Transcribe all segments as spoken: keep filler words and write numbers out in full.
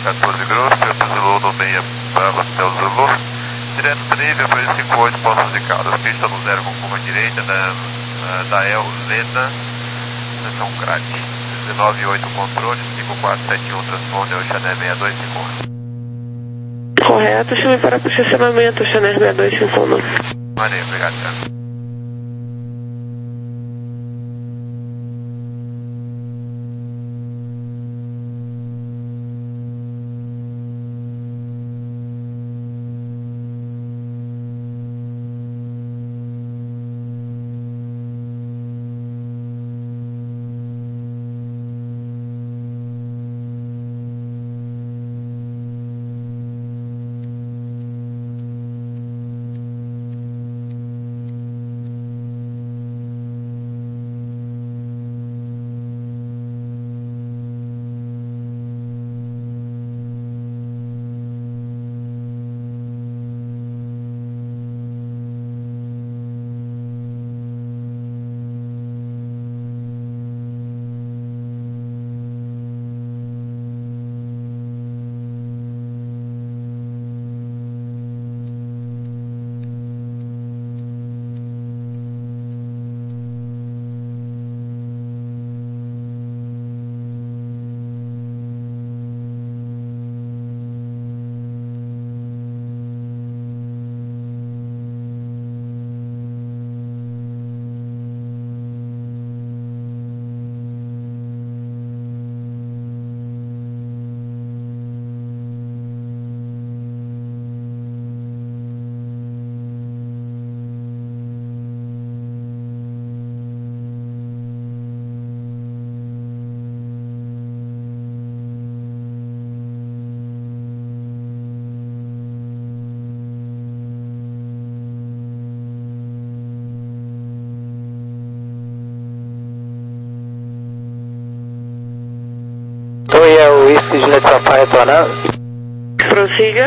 quatorze Grosso, Delta Zulu no meia Bravo Hotel Zulu, direto Trivia para cinco oito Poços de Caldas, pista no zero com curva direita da, da El Leda, São Crack, dezenove oito controle, cinco quatro sete um transponder, o Chanel seis dois cinco um. Correto, chame para posicionamento, Chanel seis dois cinco um. Valeu, obrigado, cara. Whisky Juliette Papai retornando. Prossiga.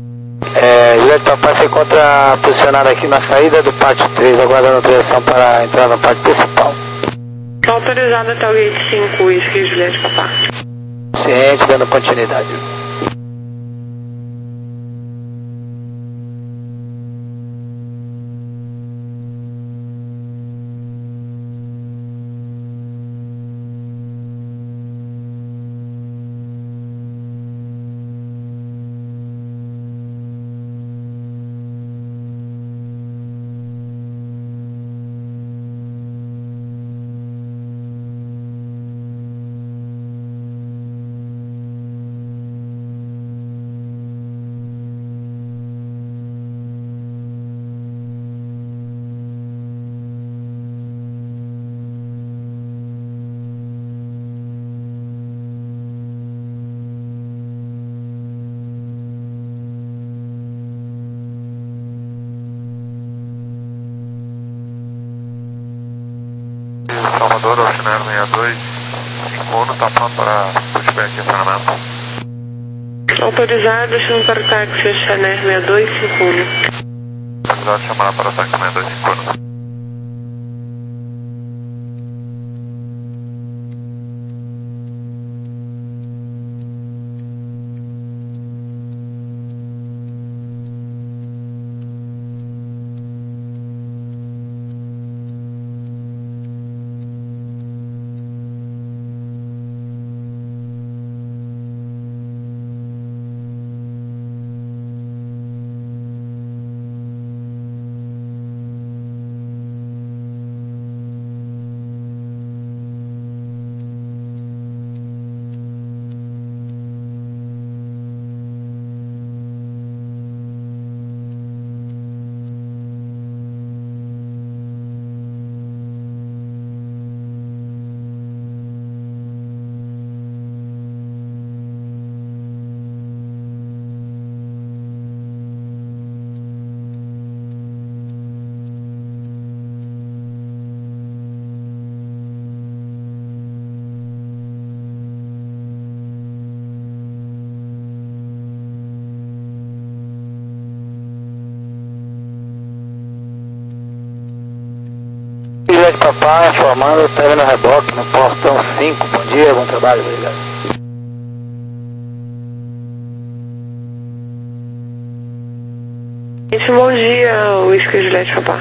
É, Juliette Papai se encontra posicionado aqui na saída do pátio três, aguardando autorização para entrar no pátio principal. Autorizado até o gate cinco, Whisky Juliette Papai. Ciente, dando continuidade. Salvador, ao Chanel seis dois cinco um, está pronto para pushback e acionamento. Autorizado, chame para o táxi Chanel seis dois cinco um. Autorizado, chamará para o táxi seis dois cinco um. Juliette Papai informando, está no reboque no portão cinco. Bom dia, bom trabalho, obrigado. Bom dia, Whisky Juliette Papá.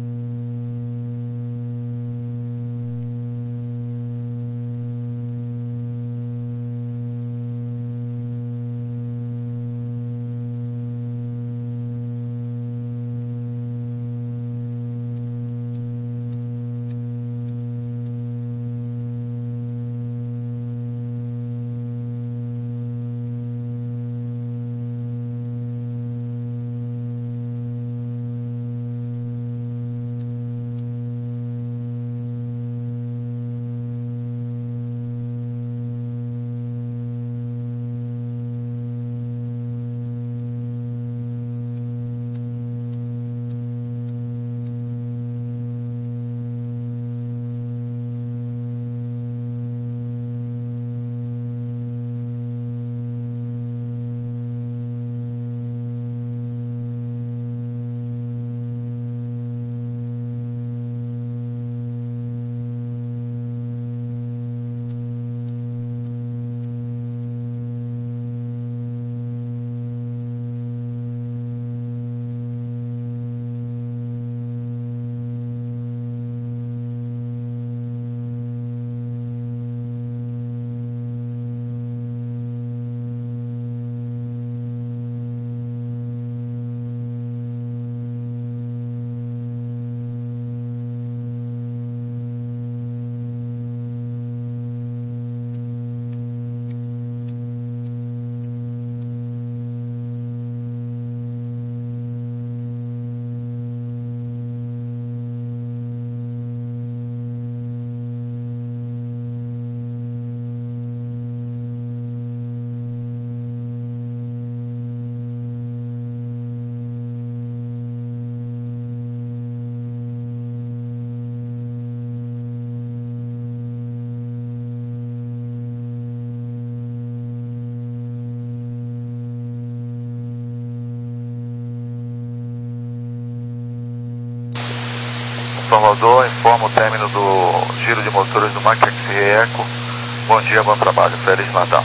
Salvador, informa o término do giro de motores do Macax Eco. Bom dia, bom trabalho, Feliz Natal.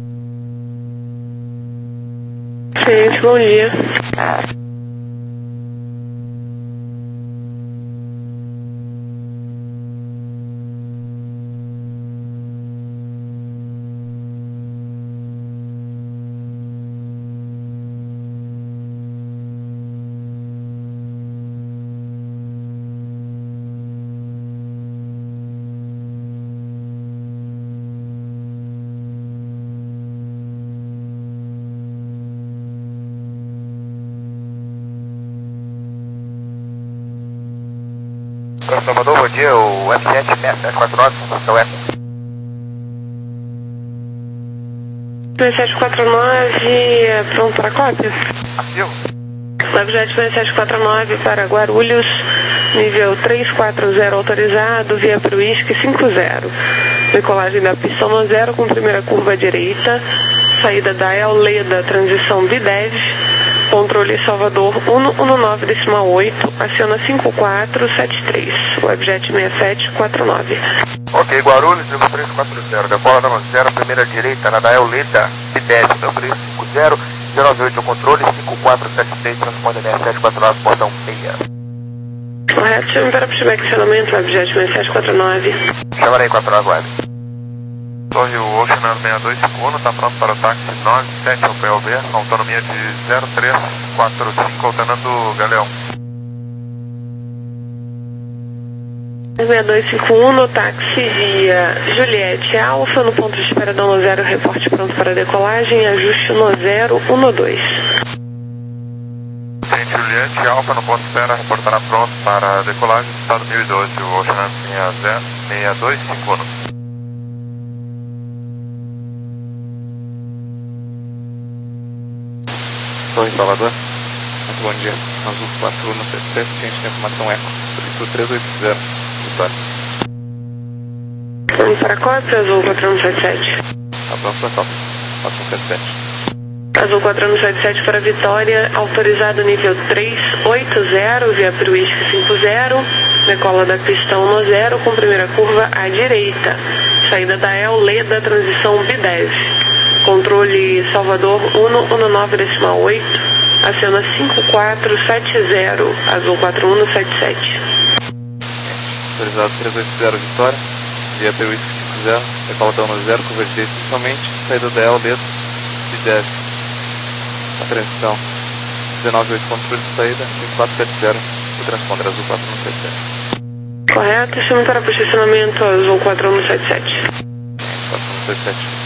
Gente, bom dia. Salvador, bom dia, o F sete seis sete quatro nove, seu Eco. seis sete quatro nove, pronto para cópia? Ativo. Webjet seis sete quatro nove para Guarulhos, nível três quatro zero autorizado, via para o Whisky cinco zero. Decolagem da pista no zero com primeira curva à direita, saída da El Leda, transição B dez, controle Salvador um um nove decimal oito, aciona cinco quatro sete três, Webjet seis sete quatro nove. Ok, Guarulhos, nível três quatro zero, decola da zero, primeira direita, na da El Leda, B dez, W cinco zero, zero nove oito, controle cinco quatro sete três, transponder seis sete quatro nove, portão seis. Correto, chame para pushback acionamento, Webjet seis sete quatro nove. Chamarei quatro nove, Web. Torre Ocean seis dois cinco um, está pronto para o táxi nove sete ao P O B, autonomia de zero três quatro cinco, alternando Galeão. seis dois cinco um, no táxi via Juliette Alfa, no ponto de espera da um zero, reporte pronto para decolagem, ajuste no zero um dois. Tem Juliette Alfa, no ponto de espera, reportará pronto para decolagem, estado mil e doze, o Ocean seis dois cinco um. Torre Salvador, muito bom dia. Azul quatro um sete sete, ciente de informação Eco, solicito três oito zero, Vitória. Vamos para a cópia, Azul quatro um sete sete. Abraço da cópia, quatro um sete sete. Azul quatro um sete sete para Vitória, autorizado nível três oito zero, via para o Whisky cinco zero, decola da pista um zero, com primeira curva à direita, saída da El Leda, transição B dez. Controle Salvador um um nove decimal oito, acena cinco quatro sete zero, azul quatro um sete sete. Autorizado três oito zero Vitória, via P U I cinco zero, decola da um zero, curva direita inicialmente, saída da L, letra, e dez. A transição dezenove oito, controle de saída, cinco quatro sete zero, o transponder azul quatro um sete sete. Correto, estamos para posicionamento azul quatro um sete sete. quatro um sete sete.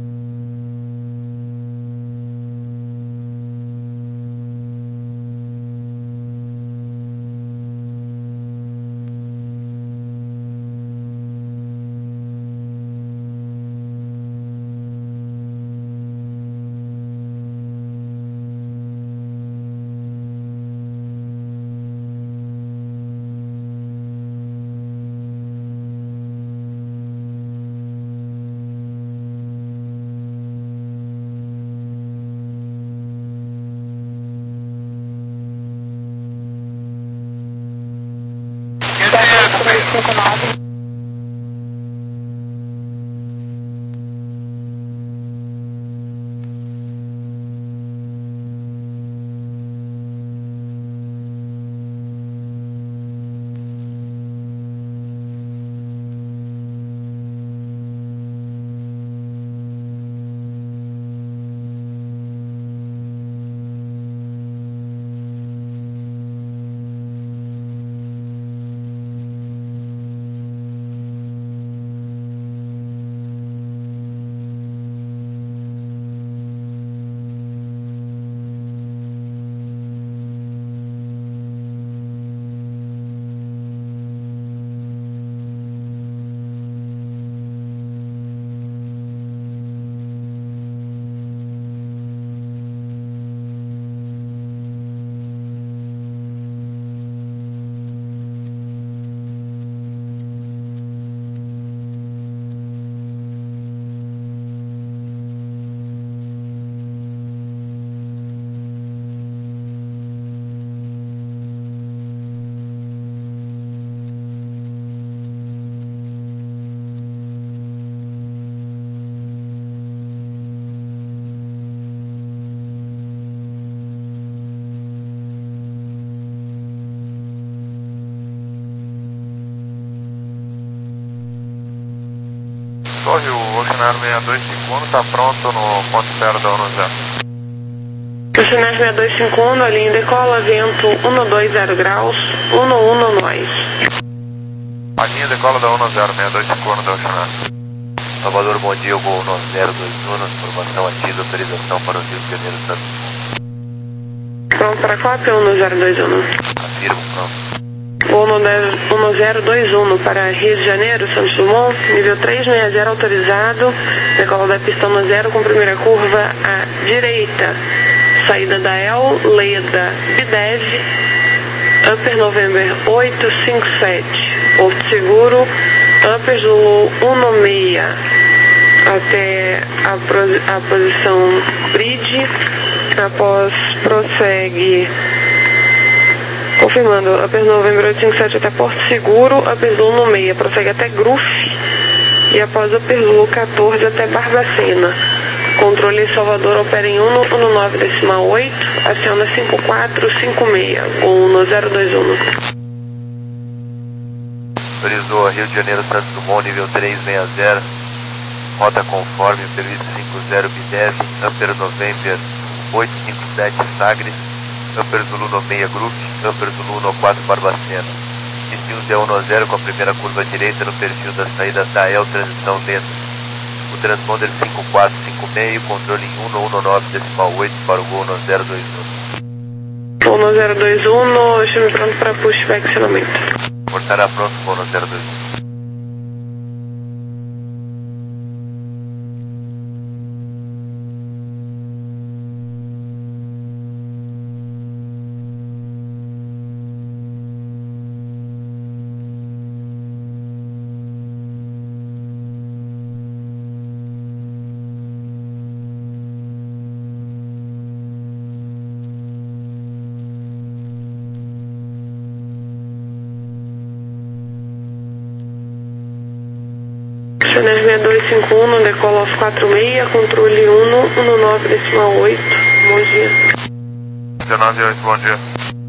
cinco nove. Torre, o Oceanário seis dois cinco um está pronto no ponto zero da um zero. Oceanário seis dois cinco um, a linha decola, vento um dois zero graus, um um nós. A linha decola da um zero, seis dois cinco um da Oceanário. Salvador, bom dia, voo um zero dois um, informação ativa, autorização para o Rio de Janeiro, Santos. Pronto para cópia, um zero dois um. Afirmo, pronto. Voo um zero dois um para Rio de Janeiro, Santos Dumont, nível três seis zero autorizado, decola da pista um zero com primeira curva à direita, saída da L, Leda, Bidev, Upper November oito cinco sete, Porto Seguro, Upper Zulu um seis, até a, pro, a posição Bridge, após prossegue. Confirmando, Upper November oito cinco sete até Porto Seguro, Upper Zulu seis, prossegue até Gruf e após Upper Zulu quatorze até Barbacena. Controle Salvador opera em um um nove decimal oito, aciona cinco quatro cinco seis, um zero dois um. Autorizou Rio de Janeiro, Santos Dumont, nível três seis zero, rota conforme, previsto cinco zero Bidev, Upper November oito cinco sete Sagres, Upper Zulu seis Grupo, Upper Zulu quatro Barbacena. Destino de um zero com a primeira curva direita no perfil da saída da L, transição lenta. O transponder cinco quatro cinco seis, controle em um um nove decimal oito para o voo um zero dois um. um zero dois um, estamos pronto para pushback acionamento. Portará pronto voo um zero dois um. Oceanário seis dois cinco um, decola aos quatro seis, controle um um nove decimal oito, bom dia. dezenove e oito, bom dia.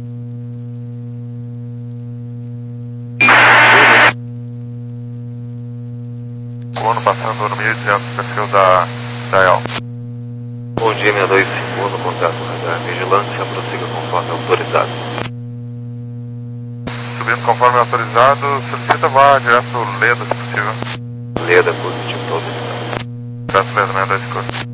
Colono passando no mil e duzentos, perfil da, da E L. Bom dia, meia dois cinco, no contato radar vigilância, prossiga conforme autorizado. Subindo conforme autorizado, solicita vá direto Leda, se possível. Leda, positivo, todo autorizado. Direto Leda, meia dois cinco.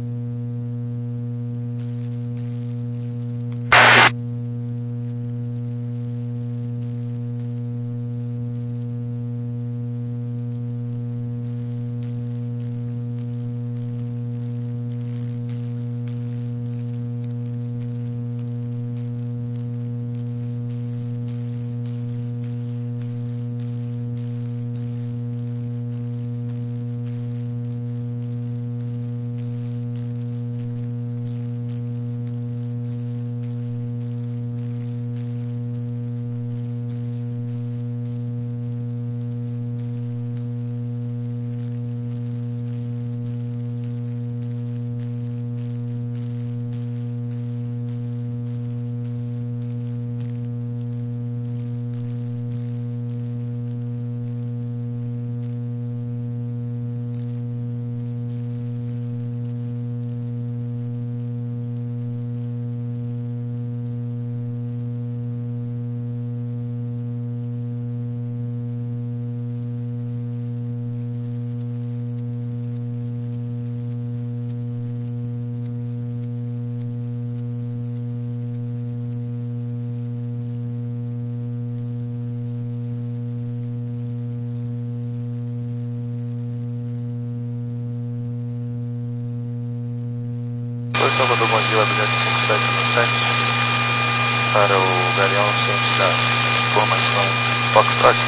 Oi, Salvador, bom dia, objeto cinco sete um sete para o Galeão, ciente da informação Foxtrot.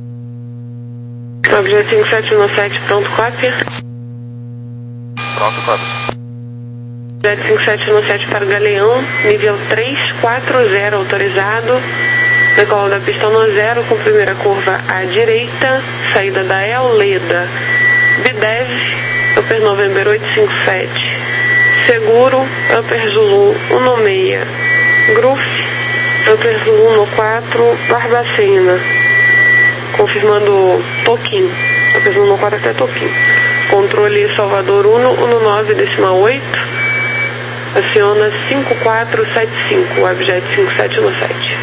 Objeto cinco sete um sete, pronto, cópia. Pronto, cópia. Objeto cinco sete um sete para o Galeão, nível três quatro zero autorizado. Decola da pista no zero com primeira curva à direita, saída da E L, Leda. Bidev, Upper November oito cinco sete. Seguro, Upper Zulu um seis. Gruf, Upper Zulu um quatro, Barbacena. Confirmando Toquim. Upper Zulu um quatro até Toquim. Controle Salvador um um nove decimal oito. Aciona cinco quatro sete cinco, objeto cinco sete um sete.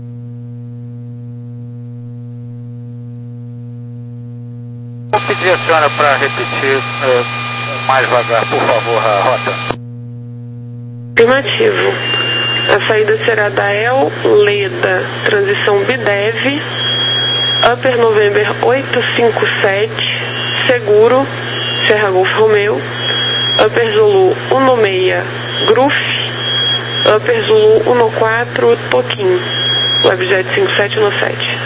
Vou pedir a senhora para repetir é, mais devagar, por favor, a rota. Afirmativo. A saída será da E L, Leda, transição Bidev, Upper November oito cinco sete, seguro, Serra Golf Romeo, Upper Zulu um seis, Gruf, Upper Zulu um quatro, Toquim, Webjet cinco sete um sete.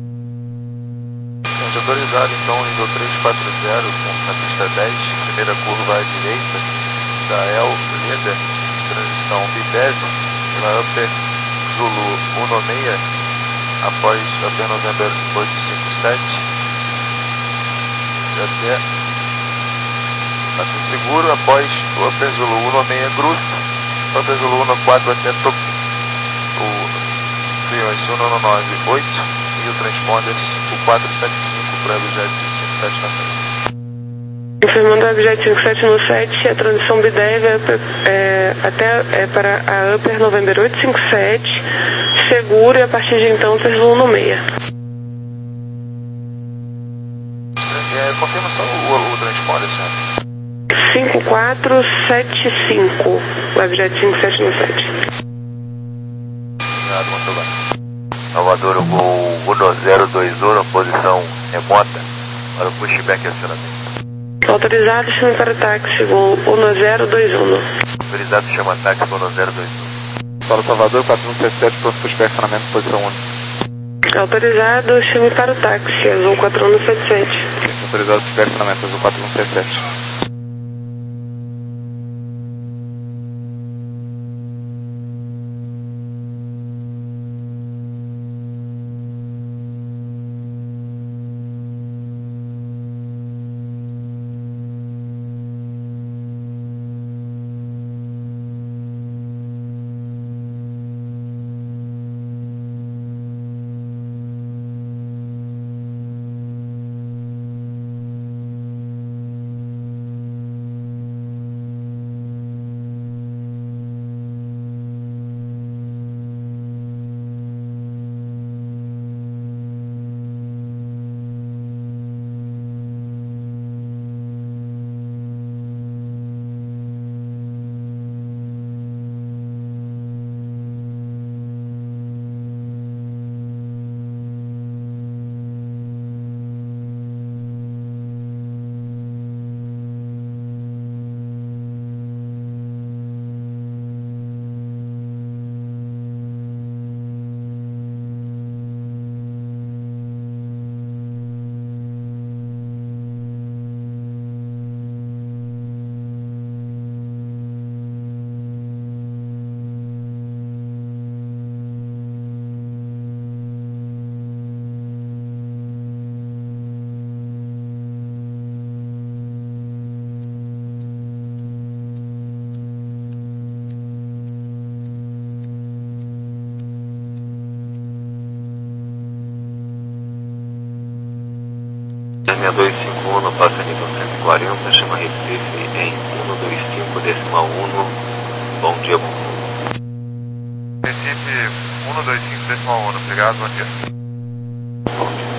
Autorizado, então, nível três quatro zero, na pista dez, primeira curva à direita, da E L, Leda, transição Bidev, pela Upper Zulu um seis, após Upper November oito cinco sete, até até seguro, após o Upper Zulu um seis Gruf, Upper Zulu um quatro até Toquim, o frequência um nove oito e o transponder cinco quatro sete cinco para o objeto cinco sete um sete. Confirmando o objeto cinco sete um sete, a transição Bidev é, é, até, é para a Upper November oito cinco sete, seguro, e a partir de então Upper Zulu um seis. É, confirma só o, o, o transponder, senhor. cinco quatro sete cinco, objeto cinco sete um sete. Obrigado, muito bem. Salvador, o voo um zero dois um, posição remota, para o pushback e acionamento. Autorizado, chame para o táxi, voo um zero dois um. Autorizado, chama táxi um zero dois um. Para o Salvador, quatro um sete sete, pronto para o acionamento, posição um. Autorizado, chame para o táxi, azul quatro um sete sete. Autorizado para o acionamento, azul quatro um sete sete. seis dois cinco um, passa nível cento e quarenta, chama Recife em cento e vinte e cinco decimal um. Bom dia, bom dia. Recife cento e vinte e cinco decimal um, obrigado, bom dia. Bom dia.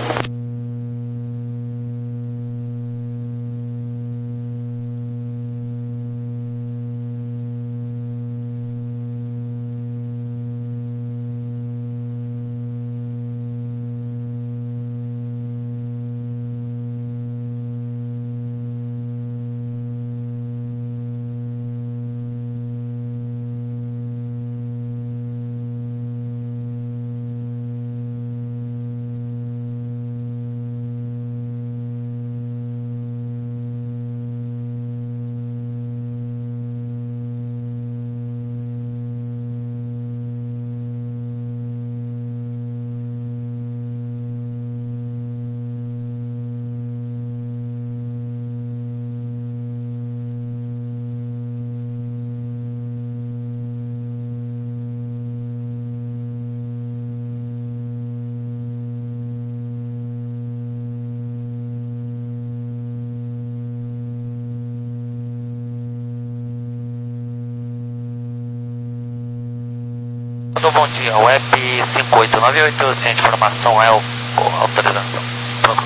Bom dia, Web cinco oito nove oito, sem informação é o autorização. Pronto.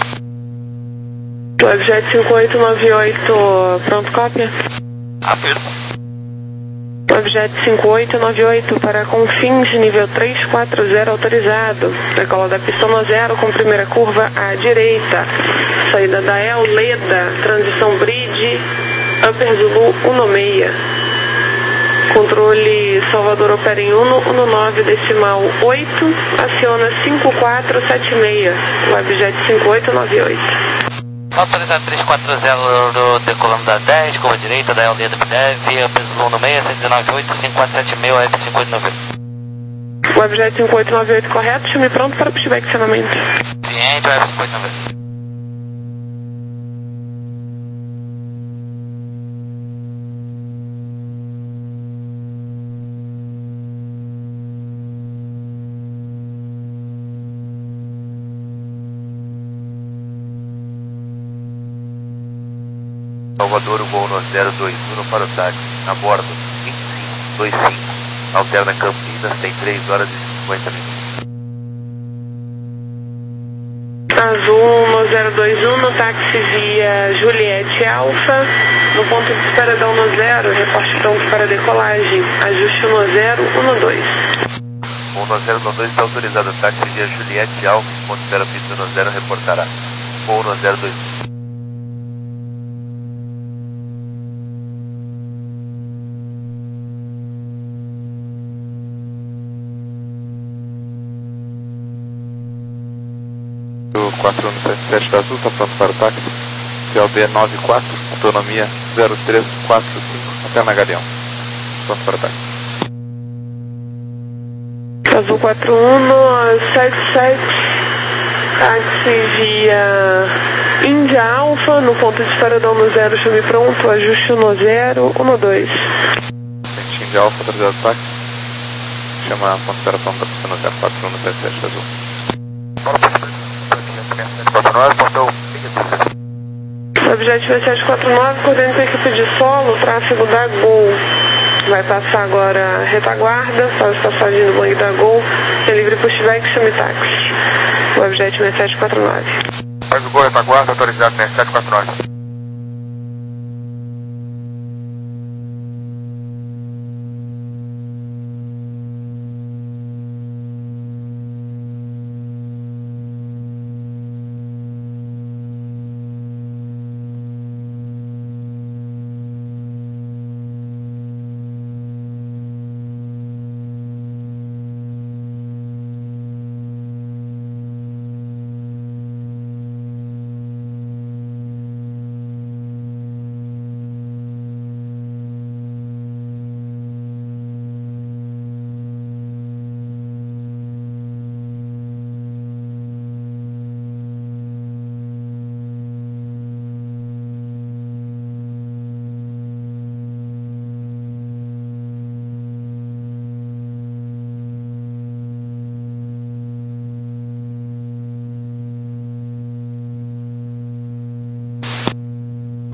Webjet cinco oito nove oito, pronto, cópia? Afirmo. Webjet cinco oito nove oito para Confins, nível três quatro zero autorizado. Decola da pista no zero com primeira curva à direita. Saída da El Leda, transição Bridge, Upper Zulu um seis. Controle Salvador opera em um um nove decimal oito, aciona cinco quatro sete seis, Webjet cinco oito nove oito. Autorizado três quatro zero, decolando da dez, curva direita, da L D do Dev, peso um seis, cento e dezenove oito, cinco quatro sete seis, Web cinco oito nove oito. Webjet cinco oito nove oito correto, chame pronto para pushback acionamento. Ciente, Web cinco oito nove oito. Salvador, o voo no zero dois um para o táxi, a bordo, vinte e cinco vinte e cinco, alterna Campinas, tem três horas e cinquenta minutos. Azul no zero dois um, no táxi via Juliette Alfa, no ponto de espera da um zero, reporte pronto para decolagem, ajuste um zero um dois. um zero um dois está autorizado, táxi via Juliette Alfa, ponto de espera pista um zero, reportará. Voo no zero dois um. quatro um sete sete da Azul, está pronto para o táxi. C L D nove quatro, autonomia zero três quatro cinco, até na Galeão. Pronto para o táxi. Azul quatro um no sete sete, táxi via Índia Alfa, no ponto de espera da um zero, chame pronto, ajuste um zero um dois. Índia Alfa, autorizado o táxi. Chama a ponto de espera pronta para o zero quatro um no sete sete da Azul. Objeto sete quatro nove, coordenando com a equipe de solo, tráfego da Gol. Vai passar agora a retaguarda, faz passagem do banco da Gol, tem livre pushback, chame táxi. O objeto sete quatro nove. Faz o Gol, retaguarda, autorizado sete quatro nove.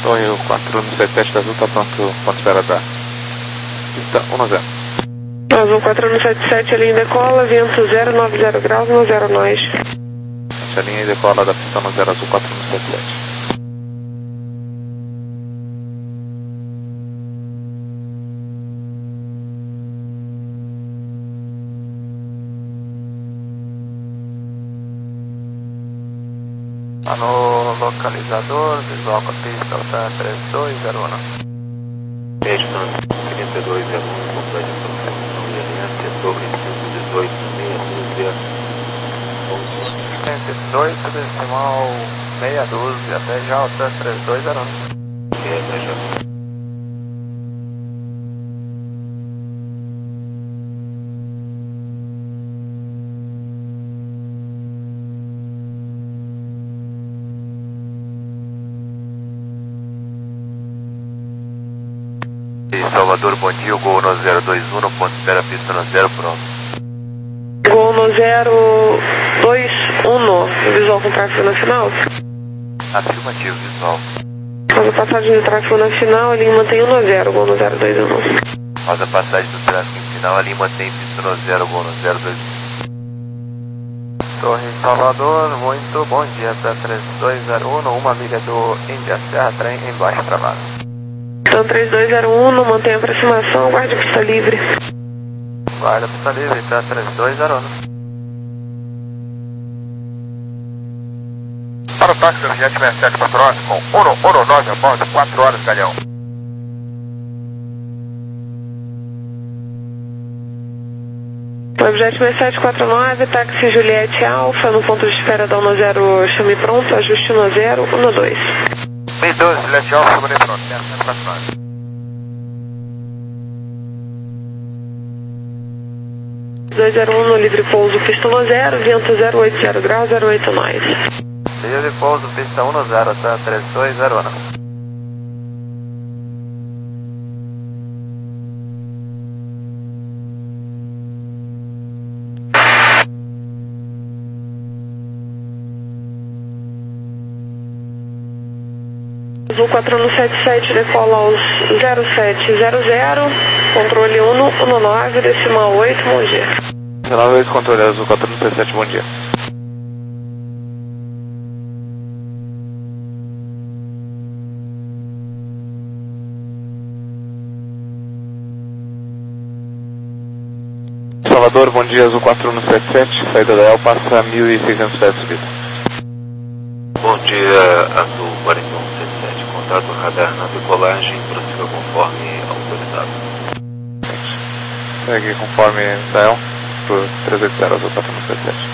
Torre quatro um sete sete da Azul, está pronto, ponto de espera da pista um zero. Azul quatro um sete sete, a linha decola, vento zero nove zero graus, um zero nós. Essa linha decola da pista um zero, Azul quatro um sete sete. Tá no localizador, visual com a pista, alta três dois zero um. Peixe, trinta e dois zero um, complete a profissão de aliança, torre cento e dezoito, meia dúzia. cento e dezoito, decimal, meia dúzia, até já alta três dois zero um. Que é, até já. Salvador, bom dia, o Gol no zero dois um, no ponto de espera, pista no zero, pronto. Gol no zero dois um, visual com tráfego na final? Afirmativo, visual. Após a passagem do tráfego na final, a linha mantém um no zero, Gol no zero dois um. Após a passagem do tráfego final, a linha mantém pista no zero, Gol no zero dois um. Torre Salvador, muito bom dia, P três dois zero um, uma milha do Índia Serra, trem embaixo travado. Então três dois zero um, não mantém aproximação, guarde a pista livre. Guarda a pista livre, tá três dois zero um. Para o táxi do Jet sessenta e sete quatro nove com um um nove a bordo, quatro horas, Galeão. Webjet sessenta e sete quatro nove, táxi Juliette Alfa, no ponto de espera da um zero, chame pronto, ajuste um zero, um dois. mil e doze, Juliette Alfa, chame pronto, sessenta e sete quatro nove. dois zero um no livre pouso, pista um zero, vento zero oito zero graus, zero oito nós. Livre pouso, pista um zero, tá três dois zero um. Azul quatro um sete sete decola aos zero sete zero zero, controle um um nove, decimal oito, bom dia. Decimal oito, controle Azul quatro um sete sete, bom dia. Salvador, bom dia, Azul quatro um sete sete, saída da E L, passa mil e seiscentos pés de subida. Bom dia, Azul quatro um sete sete, contato radar na decolagem, prossiga conforme autorizado. Segue conforme da E L, por trezentos e oitenta, Azul quatro um sete sete.